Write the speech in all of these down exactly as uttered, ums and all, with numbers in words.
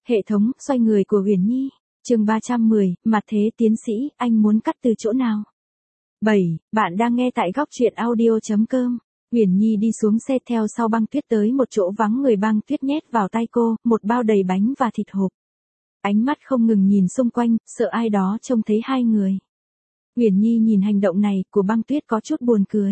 Hệ thống, xoay người của Uyển Nhi. Chương ba trăm mười, mặt thế tiến sĩ, anh muốn cắt từ chỗ nào? bảy, bạn đang nghe tại góc truyện audio chấm com. Uyển Nhi đi xuống xe theo sau Băng Tuyết tới một chỗ vắng người. Băng Tuyết nhét vào tay cô một bao đầy bánh và thịt hộp. Ánh mắt không ngừng nhìn xung quanh, sợ ai đó trông thấy hai người. Uyển Nhi nhìn hành động này của Băng Tuyết có chút buồn cười.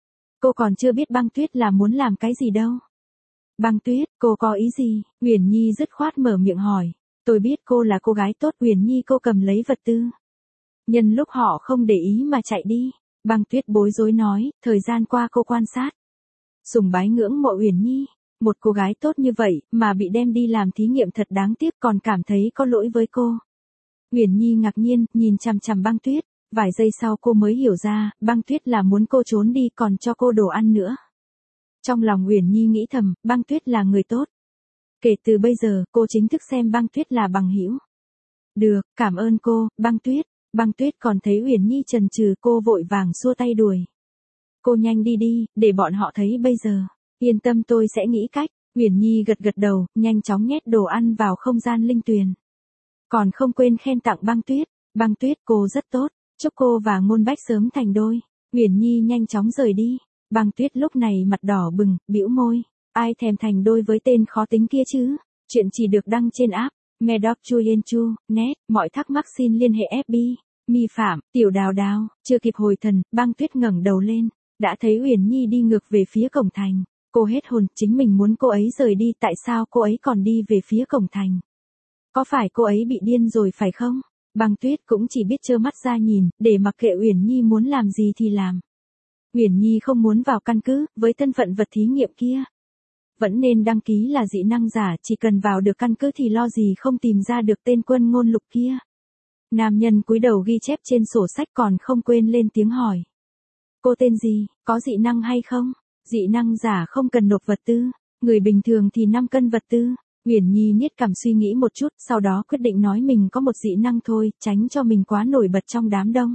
Cô còn chưa biết Băng Tuyết là muốn làm cái gì đâu. Băng Tuyết, cô có ý gì? Uyển Nhi dứt khoát mở miệng hỏi. Tôi biết cô là cô gái tốt. Uyển Nhi cô cầm lấy vật tư. Nhân lúc họ không để ý mà chạy đi. Băng Tuyết bối rối nói, thời gian qua cô quan sát. Sùng bái ngưỡng mộ Uyển Nhi. Một cô gái tốt như vậy mà bị đem đi làm thí nghiệm thật đáng tiếc, còn cảm thấy có lỗi với cô. Uyển Nhi ngạc nhiên, nhìn chằm chằm Băng Tuyết. Vài giây sau cô mới hiểu ra, Băng Tuyết là muốn cô trốn đi còn cho cô đồ ăn nữa. Trong lòng Uyển Nhi nghĩ thầm, Băng Tuyết là người tốt. Kể từ bây giờ, cô chính thức xem Băng Tuyết là bằng hữu. Được, cảm ơn cô, Băng Tuyết. Băng Tuyết còn thấy Uyển Nhi chần chừ, cô vội vàng xua tay đuổi. Cô nhanh đi đi, để bọn họ thấy bây giờ. Yên tâm, tôi sẽ nghĩ cách. Uyển Nhi gật gật đầu, nhanh chóng nhét đồ ăn vào không gian linh tuyền. Còn không quên khen tặng Băng Tuyết. Băng Tuyết, cô rất tốt. Chúc cô và Ngôn Bách sớm thành đôi. Uyển Nhi nhanh chóng rời đi. Băng Tuyết lúc này mặt đỏ bừng, bĩu môi. Ai thèm thành đôi với tên khó tính kia chứ? Chuyện chỉ được đăng trên app Medoc Chuyen Chu, net. Mọi thắc mắc xin liên hệ ép bê. Mi Phạm, Tiểu Đào Đào. Chưa kịp hồi thần, Băng Tuyết ngẩng đầu lên, đã thấy Uyển Nhi đi ngược về phía cổng thành. Cô hết hồn, chính mình muốn cô ấy rời đi, tại sao cô ấy còn đi về phía cổng thành? Có phải cô ấy bị điên rồi phải không? Băng Tuyết cũng chỉ biết trơ mắt ra nhìn, để mặc kệ Uyển Nhi muốn làm gì thì làm. Uyển Nhi không muốn vào căn cứ, với thân phận vật thí nghiệm kia. Vẫn nên đăng ký là dị năng giả, chỉ cần vào được căn cứ thì lo gì không tìm ra được tên Quân Ngôn Lục kia. Nam nhân cúi đầu ghi chép trên sổ sách còn không quên lên tiếng hỏi. Cô tên gì, có dị năng hay không? Dị năng giả không cần nộp vật tư, người bình thường thì năm cân vật tư. Uyển Nhi niết cằm suy nghĩ một chút, sau đó quyết định nói mình có một dị năng thôi, tránh cho mình quá nổi bật trong đám đông.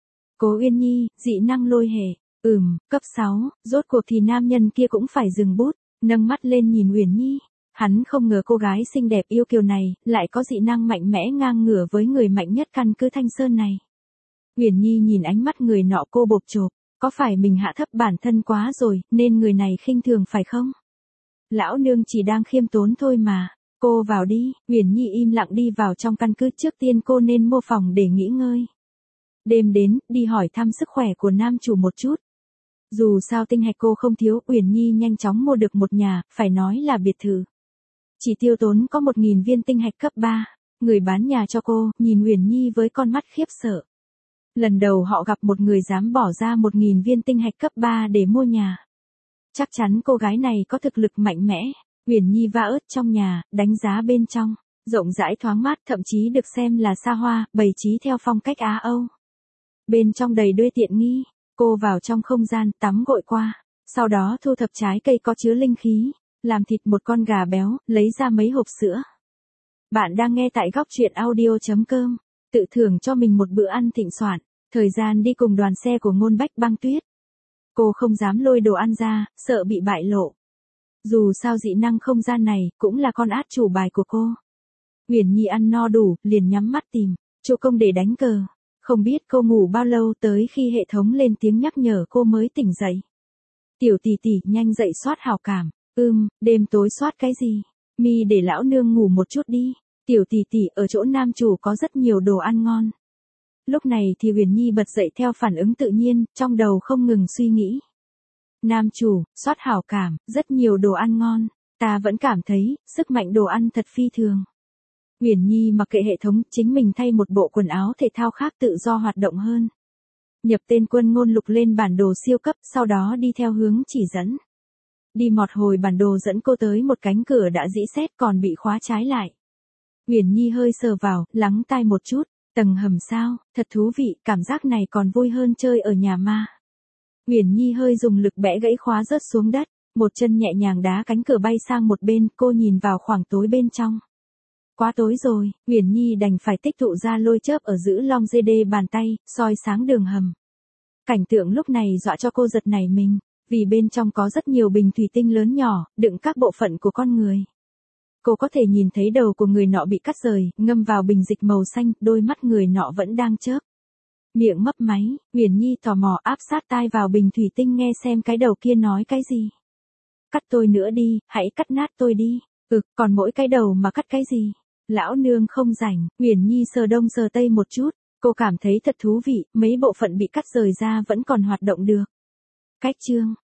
Cố Uyên Nhi, dị năng lôi hệ. Ừm, cấp sáu, rốt cuộc thì nam nhân kia cũng phải dừng bút, nâng mắt lên nhìn Uyển Nhi. Hắn không ngờ cô gái xinh đẹp yêu kiều này, lại có dị năng mạnh mẽ ngang ngửa với người mạnh nhất căn cứ Thanh Sơn này. Uyển Nhi nhìn ánh mắt người nọ cô bộp chộp, có phải mình hạ thấp bản thân quá rồi, nên người này khinh thường phải không? Lão nương chỉ đang khiêm tốn thôi mà, cô vào đi. Uyển Nhi im lặng đi vào trong căn cứ. Trước tiên cô nên mua phòng để nghỉ ngơi. Đêm đến, đi hỏi thăm sức khỏe của nam chủ một chút. Dù sao tinh hạch cô không thiếu, Uyển Nhi nhanh chóng mua được một nhà, phải nói là biệt thự. Chỉ tiêu tốn có một nghìn viên tinh hạch cấp ba. Người bán nhà cho cô, nhìn Uyển Nhi với con mắt khiếp sợ. Lần đầu họ gặp một người dám bỏ ra một nghìn viên tinh hạch cấp ba để mua nhà. Chắc chắn cô gái này có thực lực mạnh mẽ. Uyển Nhi va ớt trong nhà, đánh giá bên trong, rộng rãi thoáng mát, thậm chí được xem là xa hoa, bày trí theo phong cách Á Âu. Bên trong đầy đuôi tiện nghi. Cô vào trong không gian, tắm gội qua, sau đó thu thập trái cây có chứa linh khí, làm thịt một con gà béo, lấy ra mấy hộp sữa. Bạn đang nghe tại góc truyện audio chấm com, tự thưởng cho mình một bữa ăn thịnh soạn. Thời gian đi cùng đoàn xe của Ngôn Bách. Băng Tuyết. Cô không dám lôi đồ ăn ra, sợ bị bại lộ. Dù sao dị năng không gian này cũng là con át chủ bài của cô. Uyển Nhi ăn no đủ, liền nhắm mắt tìm chỗ công để đánh cờ. Không biết cô ngủ bao lâu, tới khi hệ thống lên tiếng nhắc nhở cô mới tỉnh dậy. Tiểu tỷ tỷ, nhanh dậy soát hảo cảm. Ừm, đêm tối soát cái gì? Mi để lão nương ngủ một chút đi. Tiểu tỷ tỷ, ở chỗ nam chủ có rất nhiều đồ ăn ngon. Lúc này thì Uyển Nhi bật dậy theo phản ứng tự nhiên, trong đầu không ngừng suy nghĩ. Nam chủ, soát hảo cảm, rất nhiều đồ ăn ngon. Ta vẫn cảm thấy, sức mạnh đồ ăn thật phi thường. Uyển Nhi mặc kệ hệ thống, chính mình thay một bộ quần áo thể thao khác tự do hoạt động hơn. Nhập tên Quân Ngôn Lục lên bản đồ siêu cấp, sau đó đi theo hướng chỉ dẫn. Đi một hồi bản đồ dẫn cô tới một cánh cửa đã rỉ sét còn bị khóa trái lại. Uyển Nhi hơi sờ vào, lắng tai một chút, tầng hầm sao, thật thú vị, cảm giác này còn vui hơn chơi ở nhà ma. Uyển Nhi hơi dùng lực bẽ gãy khóa rớt xuống đất, một chân nhẹ nhàng đá cánh cửa bay sang một bên, cô nhìn vào khoảng tối bên trong. Quá tối rồi, Uyển Nhi đành phải tích tụ ra lôi chớp ở giữ long dê đê bàn tay, soi sáng đường hầm. Cảnh tượng lúc này dọa cho cô giật nảy mình, vì bên trong có rất nhiều bình thủy tinh lớn nhỏ, đựng các bộ phận của con người. Cô có thể nhìn thấy đầu của người nọ bị cắt rời, ngâm vào bình dịch màu xanh, đôi mắt người nọ vẫn đang chớp. Miệng mấp máy, Uyển Nhi tò mò áp sát tai vào bình thủy tinh nghe xem cái đầu kia nói cái gì. Cắt tôi nữa đi, hãy cắt nát tôi đi. Ừ, còn mỗi cái đầu mà cắt cái gì? Lão nương không rảnh, Uyển Nhi sờ đông sờ tây một chút, cô cảm thấy thật thú vị, mấy bộ phận bị cắt rời ra vẫn còn hoạt động được. Cách chương